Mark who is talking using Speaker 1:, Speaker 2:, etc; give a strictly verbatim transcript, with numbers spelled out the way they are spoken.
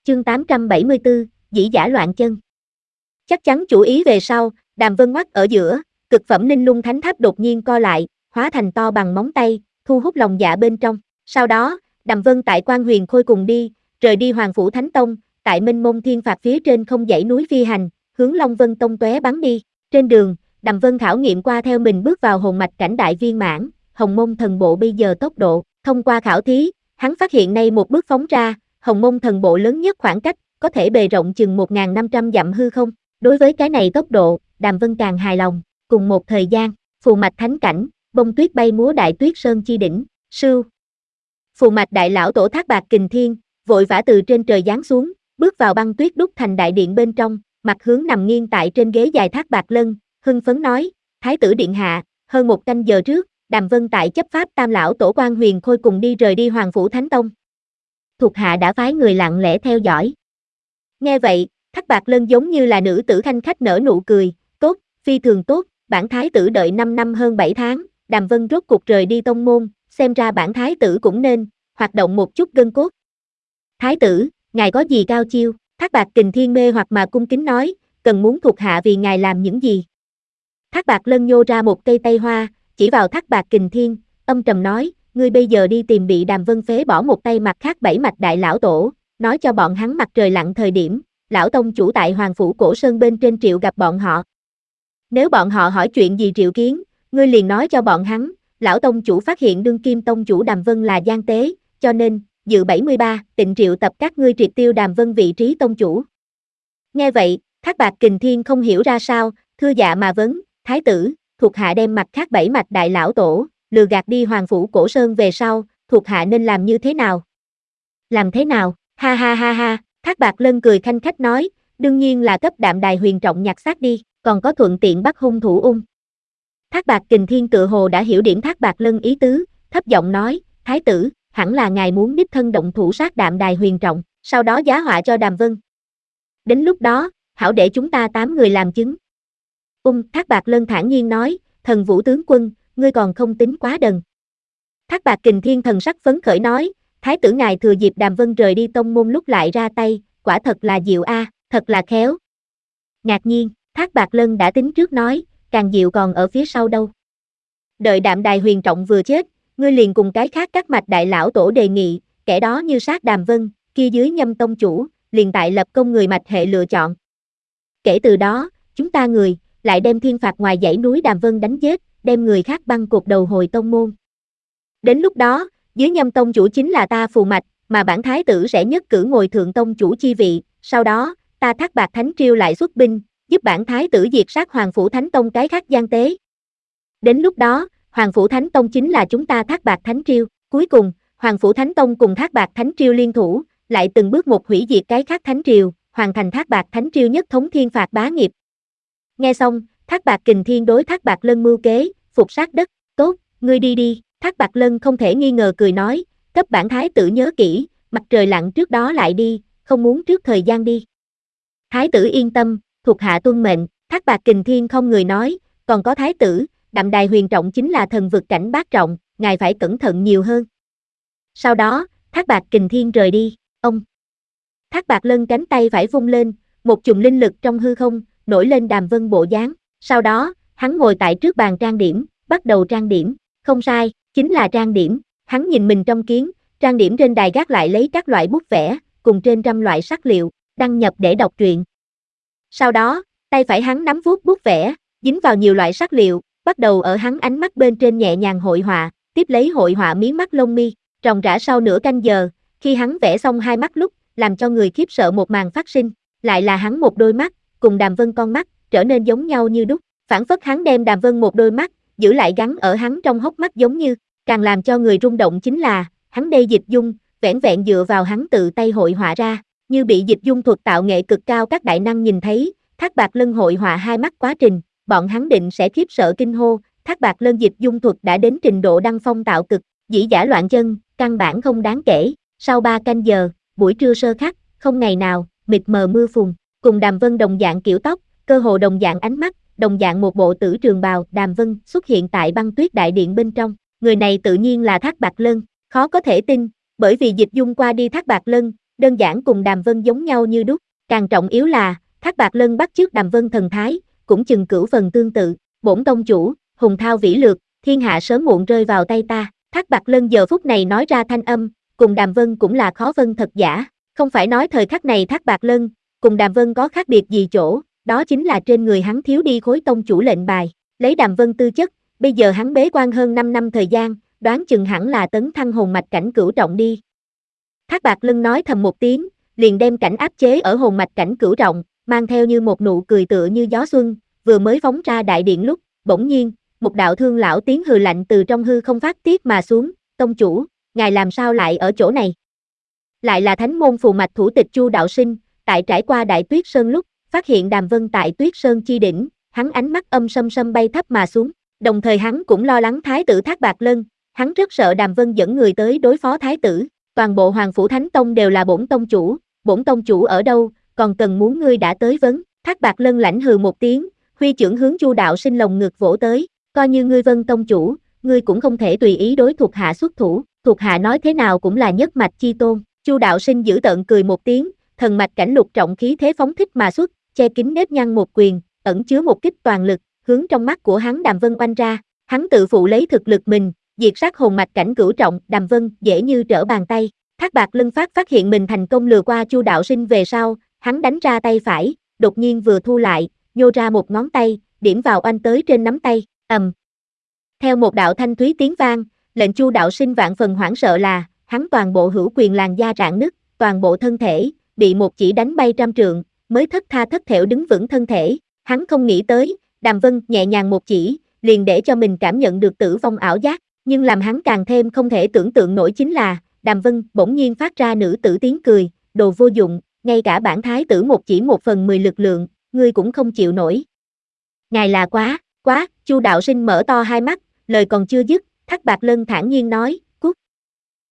Speaker 1: Chương tám trăm bảy mươi tư, dĩ giả loạn chân. Chắc chắn chủ ý về sau, Đàm Vân ngoắt ở giữa, cực phẩm linh lung thánh tháp đột nhiên co lại, hóa thành to bằng móng tay, thu hút lòng dạ bên trong. Sau đó, Đàm Vân tại Quan Huyền Khôi cùng đi, rời đi Hoàng Phủ Thánh Tông, tại Minh Mông Thiên Phạt phía trên không dãy núi phi hành, hướng Long Vân Tông tóe bắn đi. Trên đường, Đàm Vân khảo nghiệm qua theo mình bước vào hồn mạch cảnh đại viên mãn, Hồng Mông Thần Bộ bây giờ tốc độ. Thông qua khảo thí, hắn phát hiện nay một bước phóng ra, Hồng Mông Thần Bộ lớn nhất khoảng cách, có thể bề rộng chừng một nghìn năm trăm dặm hư không. Đối với cái này tốc độ, Đàm Vân càng hài lòng. Cùng một thời gian, phù mạch thánh cảnh, bông tuyết bay múa đại tuyết sơn chi đỉnh, sưu. Phù mạch đại lão tổ Thác Bạt Kình Thiên, vội vã từ trên trời giáng xuống, bước vào băng tuyết đúc thành đại điện bên trong, mặt hướng nằm nghiêng tại trên ghế dài Thác Bạt Lân, hưng phấn nói, Thái tử điện hạ, hơn một canh giờ trước, Đàm Vân tại chấp pháp tam lão tổ Quan Huyền Khôi cùng đi rời đi Hoàng Phủ Thánh Tông. Thuộc hạ đã phái người lặng lẽ theo dõi. Nghe vậy, Thác Bạt Lân giống như là nữ tử khanh khách nở nụ cười, tốt, phi thường tốt, bản thái tử đợi năm năm hơn bảy tháng, Đàm Vân rốt cục rời đi tông môn, xem ra bản thái tử cũng nên hoạt động một chút gân cốt. Thái tử, ngài có gì cao chiêu? Thác Bạt Kình Thiên mê hoặc mà cung kính nói, cần muốn thuộc hạ vì ngài làm những gì? Thác Bạt Lân nhô ra một cây tây hoa, chỉ vào Thác Bạt Kình Thiên, âm trầm nói, ngươi bây giờ đi tìm bị Đàm Vân phế bỏ một tay mặt khác bảy mạch đại lão tổ, nói cho bọn hắn mặt trời lặn thời điểm, lão tông chủ tại Hoàng Phủ Cổ Sơn bên trên triệu gặp bọn họ. Nếu bọn họ hỏi chuyện gì triệu kiến, ngươi liền nói cho bọn hắn, lão tông chủ phát hiện đương kim tông chủ Đàm Vân là gian tế, cho nên, dự bảy mươi ba, tịnh triệu tập các ngươi triệt tiêu Đàm Vân vị trí tông chủ. Nghe vậy, Thác Bạt Kình Thiên không hiểu ra sao, thưa dạ mà vấn, thái tử, thuộc hạ đem mặt khác bảy mạch đại lão tổ, lừa gạt đi Hoàng Phủ Cổ Sơn về sau, thuộc hạ nên làm như thế nào? Làm thế nào? Ha ha ha ha, Thác Bạt Lân cười khanh khách nói, đương nhiên là cấp đạm đài huyền trọng nhặt xác đi, còn có thuận tiện bắt hung thủ ung. Thác Bạt Kình Thiên tự hồ đã hiểu điểm Thác Bạt Lân ý tứ, thấp giọng nói, thái tử, hẳn là ngài muốn đích thân động thủ sát đạm đài huyền trọng, sau đó giá họa cho Đàm Vân. Đến lúc đó, hảo để chúng ta tám người làm chứng. Ung, Thác Bạt Lân thản nhiên nói, thần vũ tướng quân, ngươi còn không tính quá đần. Thác Bạt Kình Thiên thần sắc phấn khởi nói, thái tử ngài thừa dịp Đàm Vân rời đi tông môn lúc lại ra tay, quả thật là diệu a, thật là khéo. Ngạc nhiên, Thác Bạt Lân đã tính trước nói, càng diệu còn ở phía sau đâu. Đợi đạm đài huyền trọng vừa chết, ngươi liền cùng cái khác các mạch đại lão tổ đề nghị, kẻ đó như sát Đàm Vân, kia dưới nhâm tông chủ, liền tại lập công người mạch hệ lựa chọn. Kể từ đó, chúng ta người, lại đem thiên phạt ngoài dãy núi Đàm Vân đánh giết, đem người khác băng cột đầu hồi tông môn. Đến lúc đó, dưới nhâm tông chủ chính là ta phù mạch, mà bản thái tử sẽ nhất cử ngồi thượng tông chủ chi vị, sau đó, ta Thác Bạt Thánh Triêu lại xuất binh, giúp bản thái tử diệt sát Hoàng Phủ Thánh Tông cái khác gian tế. Đến lúc đó, Hoàng Phủ Thánh Tông chính là chúng ta Thác Bạt Thánh Triêu, cuối cùng, Hoàng Phủ Thánh Tông cùng Thác Bạt Thánh Triêu liên thủ, lại từng bước một hủy diệt cái khác Thánh Triều, hoàn thành Thác Bạt Thánh Triêu nhất thống thiên phạt bá nghiệp. Nghe xong, Thác Bạt Kình Thiên đối Thác Bạt Lân mưu kế, phục sát đất, tốt, ngươi đi đi, Thác Bạt Lân không thể nghi ngờ cười nói, cấp bản thái tử nhớ kỹ, mặt trời lặn trước đó lại đi, không muốn trước thời gian đi. Thái tử yên tâm, thuộc hạ tuân mệnh, Thác Bạt Kình Thiên không người nói, còn có thái tử, đạm đài huyền trọng chính là thần vực cảnh bát trọng, ngài phải cẩn thận nhiều hơn. Sau đó, Thác Bạt Kình Thiên rời đi, ông. Thác Bạt Lân cánh tay phải vung lên, một chùm linh lực trong hư không, nổi lên Đàm Vân bộ dáng, sau đó, hắn ngồi tại trước bàn trang điểm, bắt đầu trang điểm, không sai, chính là trang điểm, hắn nhìn mình trong kiến, trang điểm trên đài gác lại lấy các loại bút vẽ, cùng trên trăm loại sắc liệu, đăng nhập để đọc truyện. Sau đó, tay phải hắn nắm vuốt bút vẽ, dính vào nhiều loại sắc liệu, bắt đầu ở hắn ánh mắt bên trên nhẹ nhàng hội họa, tiếp lấy hội họa mí mắt lông mi, ròng rã sau nửa canh giờ, khi hắn vẽ xong hai mắt lúc, làm cho người khiếp sợ một màn phát sinh, lại là hắn một đôi mắt, cùng Đàm Vân con mắt, trở nên giống nhau như đúc, phản phất hắn đem Đàm Vân một đôi mắt, giữ lại gắn ở hắn trong hốc mắt giống như, càng làm cho người rung động chính là, hắn đây dịch dung, vẻn vẹn dựa vào hắn tự tay hội họa ra, như bị dịch dung thuật tạo nghệ cực cao các đại năng nhìn thấy, Thác Bạt Lân hội họa hai mắt quá trình, bọn hắn định sẽ khiếp sợ kinh hô, Thác Bạt Lân dịch dung thuật đã đến trình độ đăng phong tạo cực, dĩ giả loạn chân, căn bản không đáng kể, sau ba canh giờ, buổi trưa sơ khắc, không ngày nào, mịt mờ mưa phùn, cùng Đàm Vân đồng dạng kiểu tóc, cơ hồ đồng dạng ánh mắt, đồng dạng một bộ tử trường bào, Đàm Vân xuất hiện tại băng tuyết đại điện bên trong, người này tự nhiên là Thác Bạt Lân, khó có thể tin, bởi vì dịch dung qua đi Thác Bạt Lân, đơn giản cùng Đàm Vân giống nhau như đúc, càng trọng yếu là, Thác Bạt Lân bắt chước Đàm Vân thần thái, cũng chừng cửu phần tương tự, bổn tông chủ, hùng thao vĩ lược, thiên hạ sớm muộn rơi vào tay ta, Thác Bạt Lân giờ phút này nói ra thanh âm, cùng Đàm Vân cũng là khó phân thật giả, không phải nói thời khắc này Thác Bạt Lân, cùng Đàm Vân có khác biệt gì chỗ, đó chính là trên người hắn thiếu đi khối tông chủ lệnh bài, lấy Đàm Vân tư chất, bây giờ hắn bế quan hơn năm năm thời gian, đoán chừng hẳn là tấn thăng hồn mạch cảnh cửu trọng đi. Thác Bạt Lân nói thầm một tiếng, liền đem cảnh áp chế ở hồn mạch cảnh cửu trọng, mang theo như một nụ cười tựa như gió xuân, vừa mới phóng ra đại điện lúc, bỗng nhiên, một đạo thương lão tiếng hừ lạnh từ trong hư không phát tiết mà xuống, tông chủ, ngài làm sao lại ở chỗ này? Lại là thánh môn phù mạch thủ tịch Chu đạo sinh, tại trải qua Đại Tuyết Sơn lúc, phát hiện Đàm Vân tại Tuyết Sơn chi đỉnh, hắn ánh mắt âm sâm sâm bay thấp mà xuống, đồng thời hắn cũng lo lắng thái tử Thác Bạt Lân, hắn rất sợ Đàm Vân dẫn người tới đối phó thái tử, toàn bộ Hoàng phủ Thánh Tông đều là bổn tông chủ, bổn tông chủ ở đâu, còn cần muốn ngươi đã tới vấn, Thác Bạt Lân lãnh hừ một tiếng, huy chưởng hướng Chu đạo sinh lồng ngực vỗ tới, coi như ngươi Vân tông chủ, ngươi cũng không thể tùy ý đối thuộc hạ xuất thủ, thuộc hạ nói thế nào cũng là nhất mạch chi tôn, Chu đạo sinh giữ tợn cười một tiếng, thần mạch cảnh lục trọng khí thế phóng thích mà xuất, che kín nếp nhăn một quyền, ẩn chứa một kích toàn lực, hướng trong mắt của hắn Đàm Vân oanh ra, hắn tự phụ lấy thực lực mình, diệt sát hồn mạch cảnh cửu trọng, Đàm Vân dễ như trở bàn tay. Thác Bạt Lân phát phát hiện mình thành công lừa qua Chu đạo sinh về sau, hắn đánh ra tay phải, đột nhiên vừa thu lại, nhô ra một ngón tay, điểm vào oanh tới trên nắm tay, ầm. Theo một đạo thanh thúy tiếng vang, lệnh Chu đạo sinh vạn phần hoảng sợ là, hắn toàn bộ hữu quyền làn da rạn nứt, toàn bộ thân thể bị một chỉ đánh bay trăm trượng, mới thất tha thất thểu đứng vững thân thể. Hắn không nghĩ tới, Đàm Vân nhẹ nhàng một chỉ, liền để cho mình cảm nhận được tử vong ảo giác, nhưng làm hắn càng thêm không thể tưởng tượng nổi chính là, Đàm Vân bỗng nhiên phát ra nữ tử tiếng cười, đồ vô dụng, ngay cả bản thái tử một chỉ một phần mười lực lượng, ngươi cũng không chịu nổi. Ngài là quá, quá, Chu đạo sinh mở to hai mắt, lời còn chưa dứt, Thác Bạt Lân thản nhiên nói,